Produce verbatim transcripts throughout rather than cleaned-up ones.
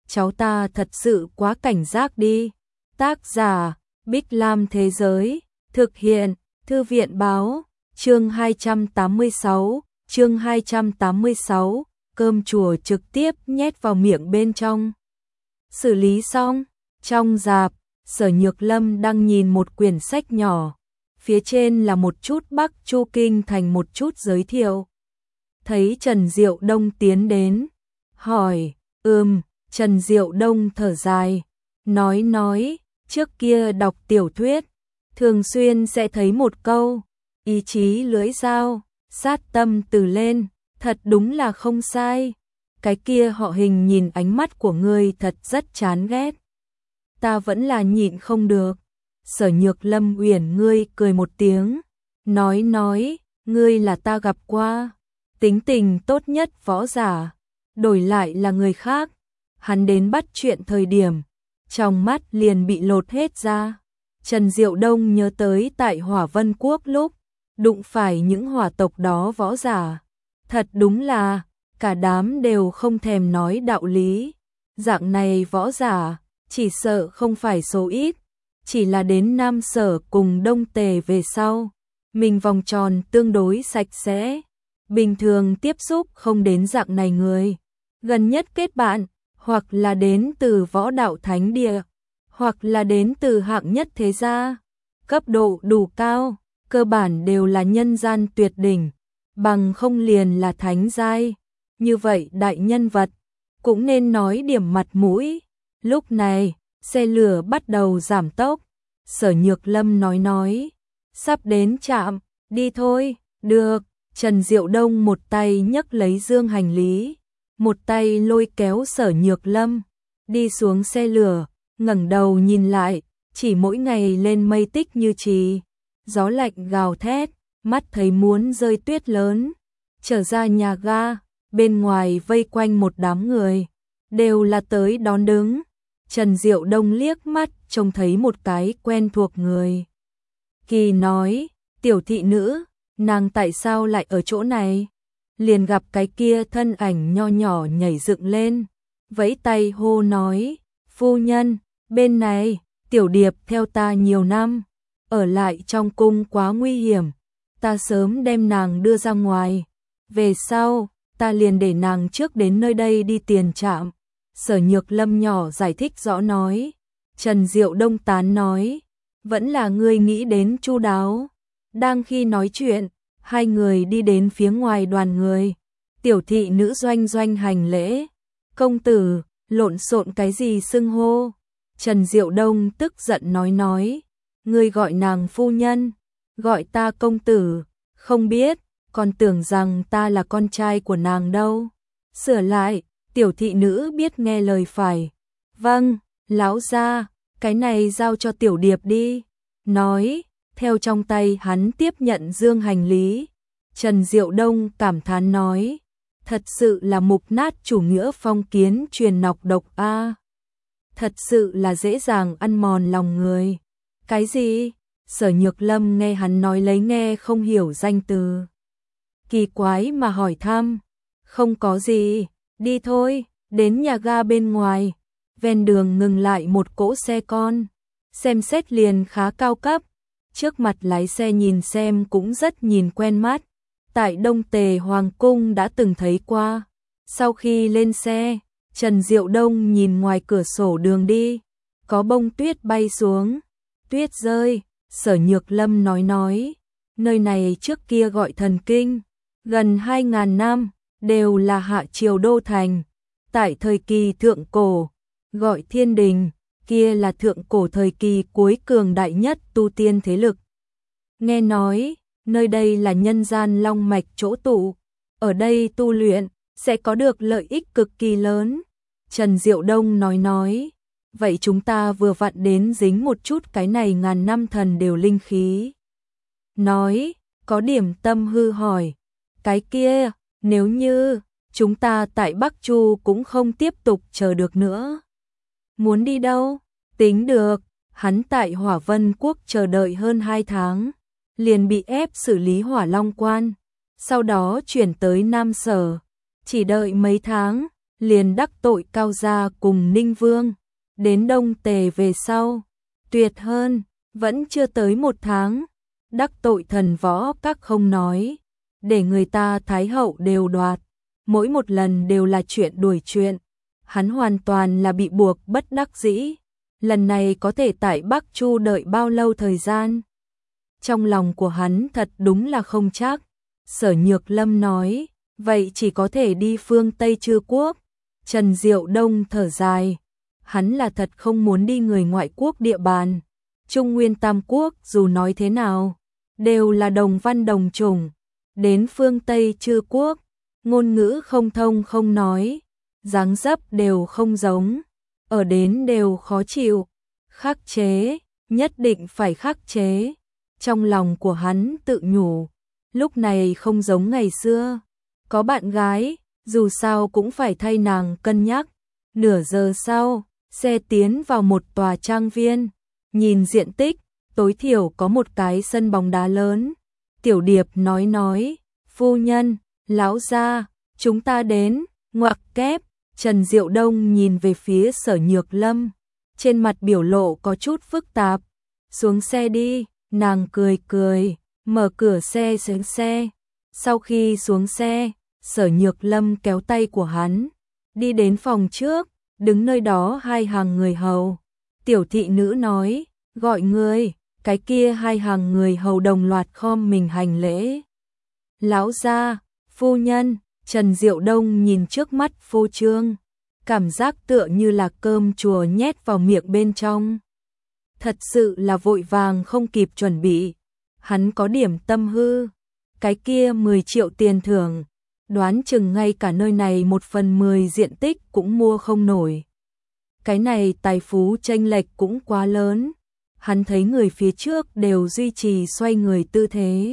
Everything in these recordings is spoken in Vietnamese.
cháu ta thật sự quá cảnh giác đi. Tác giả, Bích Lam Thế Giới, thực hiện, Thư viện Báo, chương hai trăm tám mươi sáu, chương hai trăm tám mươi sáu, cơm chùa trực tiếp nhét vào miệng bên trong. Xử lý xong, trong rạp, Sở Nhược Lâm đang nhìn một quyển sách nhỏ, phía trên là một chút Bắc Chu Kinh thành một chút giới thiệu. Thấy Trần Diệu Đông tiến đến, hỏi, ừm, Trần Diệu Đông thở dài, nói nói, trước kia đọc tiểu thuyết, thường xuyên sẽ thấy một câu, ý chí lưỡi dao, sát tâm từ lên, thật đúng là không sai. Cái kia họ Hình nhìn ánh mắt của ngươi thật rất chán ghét. Ta vẫn là nhịn không được. Sở Nhược Lâm uyển ngươi cười một tiếng, nói nói, ngươi là ta gặp qua, tính tình tốt nhất võ giả, đổi lại là người khác, hắn đến bắt chuyện thời điểm, trong mắt liền bị lột hết ra. Trần Diệu Đông nhớ tới tại Hỏa Vân Quốc lúc, đụng phải những hỏa tộc đó võ giả, thật đúng là, cả đám đều không thèm nói đạo lý, dạng này võ giả, chỉ sợ không phải số ít. Chỉ là đến Nam Sở cùng Đông Tề về sau, mình vòng tròn tương đối sạch sẽ, bình thường tiếp xúc không đến dạng này người. Gần nhất kết bạn, hoặc là đến từ võ đạo thánh địa, hoặc là đến từ hạng nhất thế gia, cấp độ đủ cao, cơ bản đều là nhân gian tuyệt đỉnh, bằng không liền là thánh giai. Như vậy đại nhân vật, cũng nên nói điểm mặt mũi. Lúc này, xe lửa bắt đầu giảm tốc, Sở Nhược Lâm nói nói, sắp đến trạm, đi thôi, được. Trần Diệu Đông một tay nhấc lấy dương hành lý, một tay lôi kéo Sở Nhược Lâm, đi xuống xe lửa, ngẩng đầu nhìn lại, chỉ mỗi ngày lên mây tích như trì, gió lạnh gào thét, mắt thấy muốn rơi tuyết lớn. Trở ra nhà ga, bên ngoài vây quanh một đám người, đều là tới đón đứng. Trần Diệu Đông liếc mắt trông thấy một cái quen thuộc người. Kỳ nói, tiểu thị nữ, nàng tại sao lại ở chỗ này? Liền gặp cái kia thân ảnh nho nhỏ nhảy dựng lên, vẫy tay hô nói, phu nhân, bên này, tiểu điệp theo ta nhiều năm, ở lại trong cung quá nguy hiểm, ta sớm đem nàng đưa ra ngoài, về sau, ta liền để nàng trước đến nơi đây đi tiền trạm. Sở Nhược Lâm nhỏ giải thích rõ nói. Trần Diệu Đông tán nói, vẫn là ngươi nghĩ đến chu đáo. Đang khi nói chuyện, hai người đi đến phía ngoài đoàn người. Tiểu thị nữ doanh doanh hành lễ. Công tử, lộn xộn cái gì xưng hô? Trần Diệu Đông tức giận nói nói, ngươi gọi nàng phu nhân, gọi ta công tử, không biết, còn tưởng rằng ta là con trai của nàng đâu. Sửa lại, tiểu thị nữ biết nghe lời phải. Vâng, lão gia, cái này giao cho tiểu điệp đi. Nói, theo trong tay hắn tiếp nhận dương hành lý. Trần Diệu Đông cảm thán nói, thật sự là mục nát chủ nghĩa phong kiến truyền nọc độc a. Thật sự là dễ dàng ăn mòn lòng người. Cái gì? Sở Nhược Lâm nghe hắn nói lấy nghe không hiểu danh từ. Kỳ quái mà hỏi thăm, không có gì. Đi thôi, đến nhà ga bên ngoài, ven đường ngừng lại một cỗ xe con, xem xét liền khá cao cấp, trước mặt lái xe nhìn xem cũng rất nhìn quen mắt, tại Đông Tề Hoàng Cung đã từng thấy qua. Sau khi lên xe, Trần Diệu Đông nhìn ngoài cửa sổ đường đi, có bông tuyết bay xuống, tuyết rơi, Sở Nhược Lâm nói nói, nơi này trước kia gọi Thần Kinh, gần hai ngàn năm. Đều là hạ triều đô thành, tại thời kỳ thượng cổ, gọi Thiên Đình, kia là thượng cổ thời kỳ cuối cường đại nhất tu tiên thế lực. Nghe nói, nơi đây là nhân gian long mạch chỗ tụ, ở đây tu luyện, sẽ có được lợi ích cực kỳ lớn. Trần Diệu Đông nói nói, vậy chúng ta vừa vặn đến dính một chút cái này ngàn năm thần đều linh khí. Nói, có điểm tâm hư hỏi, cái kia, nếu như, chúng ta tại Bắc Chu cũng không tiếp tục chờ được nữa. Muốn đi đâu? Tính được, hắn tại Hỏa Vân Quốc chờ đợi hơn hai tháng, liền bị ép xử lý Hỏa Long Quan, sau đó chuyển tới Nam Sở, chỉ đợi mấy tháng, liền đắc tội Cao gia cùng Ninh Vương, đến Đông Tề về sau, tuyệt hơn, vẫn chưa tới một tháng, đắc tội thần võ các không nói, để người ta Thái hậu đều đoạt, mỗi một lần đều là chuyện đuổi chuyện, hắn hoàn toàn là bị buộc bất đắc dĩ, lần này có thể tại Bắc Chu đợi bao lâu thời gian. Trong lòng của hắn thật đúng là không chắc. Sở Nhược Lâm nói, vậy chỉ có thể đi phương Tây Chư Quốc. Trần Diệu Đông thở dài, hắn là thật không muốn đi người ngoại quốc địa bàn. Trung Nguyên Tam Quốc dù nói thế nào, đều là đồng văn đồng chủng. Đến phương Tây Chư Quốc, ngôn ngữ không thông không nói, dáng dấp đều không giống, ở đến đều khó chịu, khắc chế, nhất định phải khắc chế. Trong lòng của hắn tự nhủ, lúc này không giống ngày xưa, có bạn gái, dù sao cũng phải thay nàng cân nhắc. Nửa giờ sau, xe tiến vào một tòa trang viên, nhìn diện tích, tối thiểu có một cái sân bóng đá lớn. Tiểu Điệp nói nói, phu nhân, lão gia, chúng ta đến, ngoặc kép. Trần Diệu Đông nhìn về phía Sở Nhược Lâm, trên mặt biểu lộ có chút phức tạp. Xuống xe đi, nàng cười cười, mở cửa xe xuống xe. Sau khi xuống xe, Sở Nhược Lâm kéo tay của hắn, đi đến phòng trước, đứng nơi đó hai hàng người hầu. Tiểu thị nữ nói, gọi người, cái kia hai hàng người hầu đồng loạt khom mình hành lễ. Lão gia, phu nhân. Trần Diệu Đông nhìn trước mắt phô trương, cảm giác tựa như là cơm chùa nhét vào miệng bên trong. Thật sự là vội vàng không kịp chuẩn bị. Hắn có điểm tâm hư, cái kia mười triệu tiền thưởng, đoán chừng ngay cả nơi này một phần mười diện tích cũng mua không nổi. Cái này tài phú chênh lệch cũng quá lớn. Hắn thấy người phía trước đều duy trì xoay người tư thế,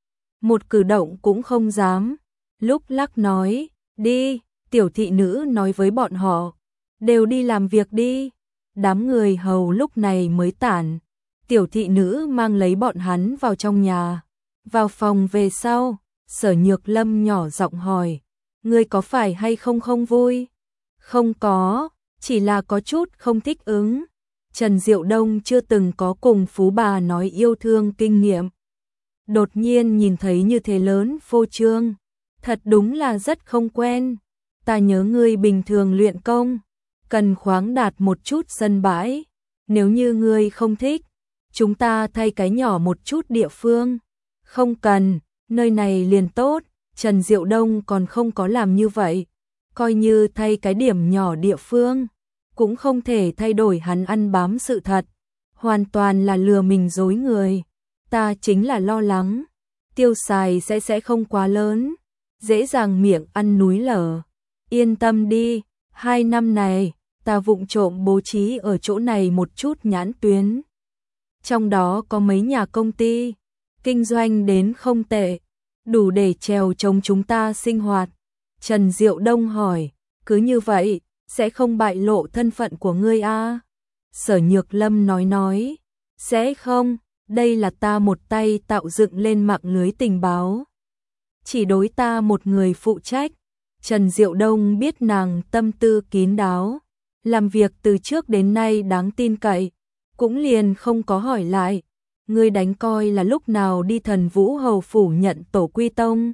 một cử động cũng không dám. Lúc lắc nói, đi, tiểu thị nữ nói với bọn họ, đều đi làm việc đi. Đám người hầu lúc này mới tản, tiểu thị nữ mang lấy bọn hắn vào trong nhà. Vào phòng về sau, Sở Nhược Lâm nhỏ giọng hỏi, ngươi có phải hay không không vui? Không có, chỉ là có chút không thích ứng. Trần Diệu Đông chưa từng có cùng phú bà nói yêu thương kinh nghiệm. Đột nhiên nhìn thấy như thế lớn phô trương, thật đúng là rất không quen. Ta nhớ ngươi bình thường luyện công, cần khoáng đạt một chút sân bãi. Nếu như ngươi không thích, chúng ta thay cái nhỏ một chút địa phương. Không cần, nơi này liền tốt. Trần Diệu Đông còn không có làm như vậy. Coi như thay cái điểm nhỏ địa phương, cũng không thể thay đổi hắn ăn bám sự thật. Hoàn toàn là lừa mình dối người. Ta chính là lo lắng, tiêu xài sẽ sẽ không quá lớn, dễ dàng miệng ăn núi lở. Yên tâm đi, hai năm này, ta vụng trộm bố trí ở chỗ này một chút nhãn tuyến. Trong đó có mấy nhà công ty, kinh doanh đến không tệ, đủ để trèo chống chúng ta sinh hoạt. Trần Diệu Đông hỏi, cứ như vậy, sẽ không bại lộ thân phận của ngươi à? Sở Nhược Lâm nói nói, sẽ không, đây là ta một tay tạo dựng lên mạng lưới tình báo. Chỉ đối ta một người phụ trách. Trần Diệu Đông biết nàng tâm tư kín đáo, làm việc từ trước đến nay đáng tin cậy, cũng liền không có hỏi lại. Ngươi đánh coi là lúc nào đi Thần Vũ Hầu phủ nhận tổ quy tông?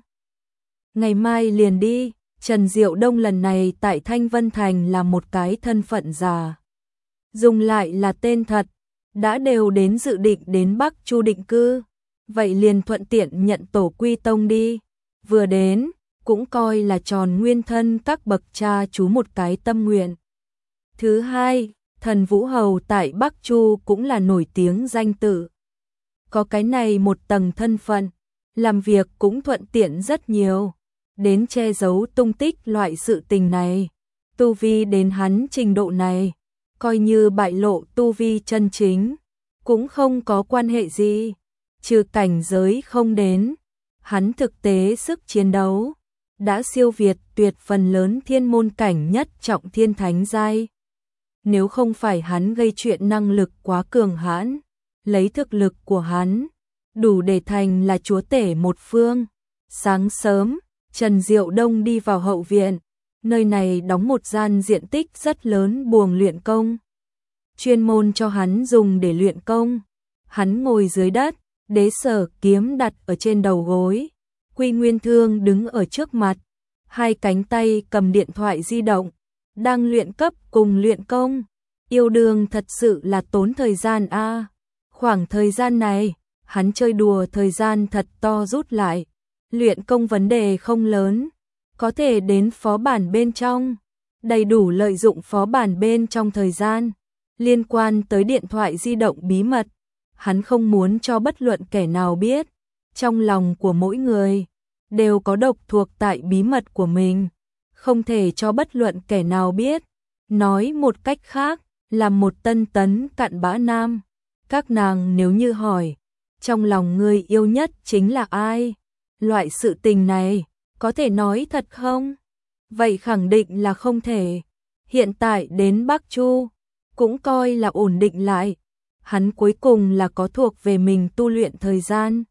Ngày mai liền đi. Trần Diệu Đông lần này tại Thanh Vân Thành là một cái thân phận giả, dùng lại là tên thật. Đã đều đến dự định đến Bắc Chu định cư, vậy liền thuận tiện nhận tổ quy tông đi. Vừa đến, cũng coi là tròn nguyên thân các bậc cha chú một cái tâm nguyện. Thứ hai, Thần Vũ Hầu tại Bắc Chu cũng là nổi tiếng danh tự. Có cái này một tầng thân phận, làm việc cũng thuận tiện rất nhiều. Đến che giấu tung tích loại sự tình này, tu vi đến hắn trình độ này, coi như bại lộ tu vi chân chính, cũng không có quan hệ gì. Trừ cảnh giới không đến, hắn thực tế sức chiến đấu đã siêu việt tuyệt phần lớn thiên môn cảnh nhất trọng thiên thánh giai. Nếu không phải hắn gây chuyện năng lực quá cường hãn, lấy thực lực của hắn, đủ để thành là chúa tể một phương. Sáng sớm, Trần Diệu Đông đi vào hậu viện, Nơi này đóng một gian diện tích rất lớn buồng luyện công, chuyên môn cho hắn dùng để luyện công. Hắn ngồi dưới đất, đế sở kiếm đặt ở trên đầu gối, Quy Nguyên Thương đứng ở trước mặt, hai cánh tay cầm điện thoại di động, đang luyện cấp cùng luyện công. Yêu đương thật sự là tốn thời gian a. À. Khoảng thời gian này, hắn chơi đùa thời gian thật to rút lại. Luyện công vấn đề không lớn, có thể đến phó bản bên trong, đầy đủ lợi dụng phó bản bên trong thời gian. Liên quan tới điện thoại di động bí mật, hắn không muốn cho bất luận kẻ nào biết. Trong lòng của mỗi người đều có độc thuộc tại bí mật của mình, không thể cho bất luận kẻ nào biết. Nói một cách khác, là một tân tấn cặn bã nam. Các nàng nếu như hỏi, trong lòng người yêu nhất chính là ai? Loại sự tình này, có thể nói thật không? Vậy khẳng định là không thể. Hiện tại đến Bắc Chu, cũng coi là ổn định lại. Hắn cuối cùng là có thuộc về mình tu luyện thời gian.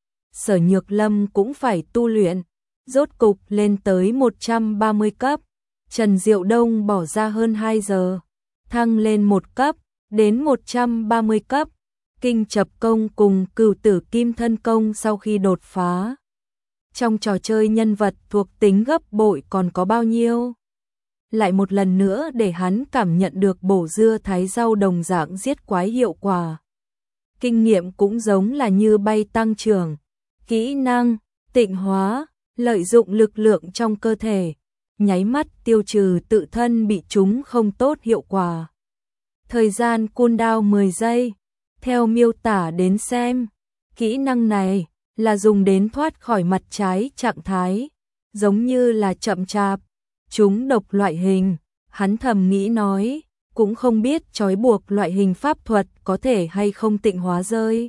Sở Nhược Lâm cũng phải tu luyện, rốt cục lên tới một trăm ba mươi cấp. Trần Diệu Đông bỏ ra hơn hai giờ, thăng lên một cấp, đến một trăm ba mươi cấp. Kinh Chập Công cùng Cửu Tử Kim Thân Công sau khi đột phá. Trong trò chơi nhân vật thuộc tính gấp bội còn có bao nhiêu? Lại một lần nữa để hắn cảm nhận được bổ dưa thái rau đồng dạng giết quái hiệu quả. Kinh nghiệm cũng giống là như bay tăng trưởng. Kỹ năng, tịnh hóa, lợi dụng lực lượng trong cơ thể, nháy mắt tiêu trừ tự thân bị chúng không tốt hiệu quả. Thời gian cooldown mười giây. Theo miêu tả đến xem, kỹ năng này là dùng đến thoát khỏi mặt trái trạng thái, giống như là chậm chạp, chúng độc loại hình. Hắn thầm nghĩ nói, cũng không biết trói buộc loại hình pháp thuật có thể hay không tịnh hóa rơi.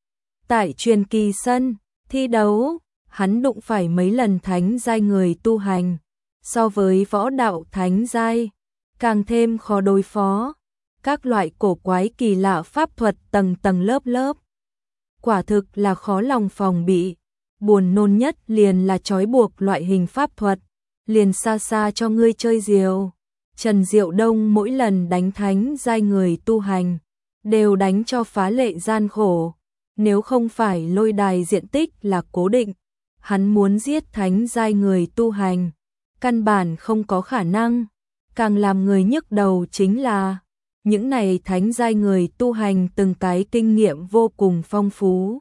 Tại truyền kỳ sân, thi đấu, hắn đụng phải mấy lần thánh giai người tu hành, so với võ đạo thánh giai, càng thêm khó đối phó. Các loại cổ quái kỳ lạ pháp thuật tầng tầng lớp lớp. Quả thực là khó lòng phòng bị. Buồn nôn nhất liền là trói buộc loại hình pháp thuật, liền xa xa cho ngươi chơi diều. Trần Diệu Đông mỗi lần đánh thánh giai người tu hành, đều đánh cho phá lệ gian khổ. Nếu không phải lôi đài diện tích là cố định, hắn muốn giết thánh giai người tu hành, căn bản không có khả năng. Càng làm người nhức đầu chính là những này thánh giai người tu hành từng cái kinh nghiệm vô cùng phong phú.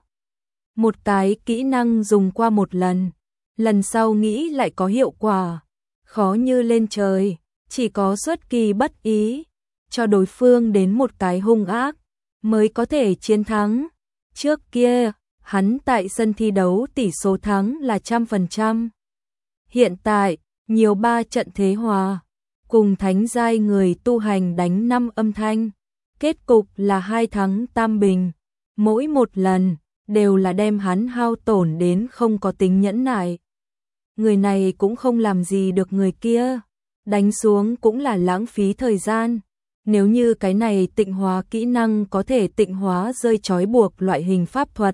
Một cái kỹ năng dùng qua một lần, lần sau nghĩ lại có hiệu quả, khó như lên trời, chỉ có xuất kỳ bất ý, cho đối phương đến một cái hung ác, mới có thể chiến thắng. Trước kia, hắn tại sân thi đấu tỷ số thắng là trăm phần trăm. Hiện tại, nhiều ba trận thế hòa, cùng thánh giai người tu hành đánh năm âm thanh, kết cục là hai thắng tam bình, mỗi một lần đều là đem hắn hao tổn đến không có tính nhẫn nại. Người này cũng không làm gì được người kia, đánh xuống cũng là lãng phí thời gian. Nếu như cái này tịnh hóa kỹ năng có thể tịnh hóa rơi trói buộc loại hình pháp thuật,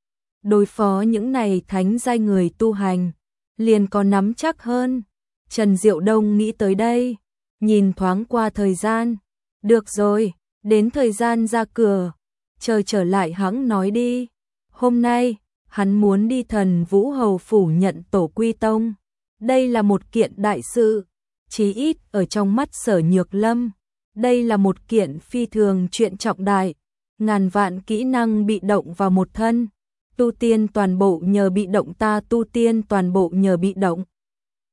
đối phó những này thánh giai người tu hành, liền có nắm chắc hơn. Trần Diệu Đông nghĩ tới đây, nhìn thoáng qua thời gian. Được rồi, đến thời gian ra cửa, chờ trở lại hắn nói đi. Hôm nay, hắn muốn đi Thần Vũ Hầu phủ nhận tổ quy tông. Đây là một kiện đại sự, chí ít ở trong mắt Sở Nhược Lâm. Đây là một kiện phi thường chuyện trọng đại, ngàn vạn kỹ năng bị động vào một thân, tu tiên toàn bộ nhờ bị động ta tu tiên toàn bộ nhờ bị động.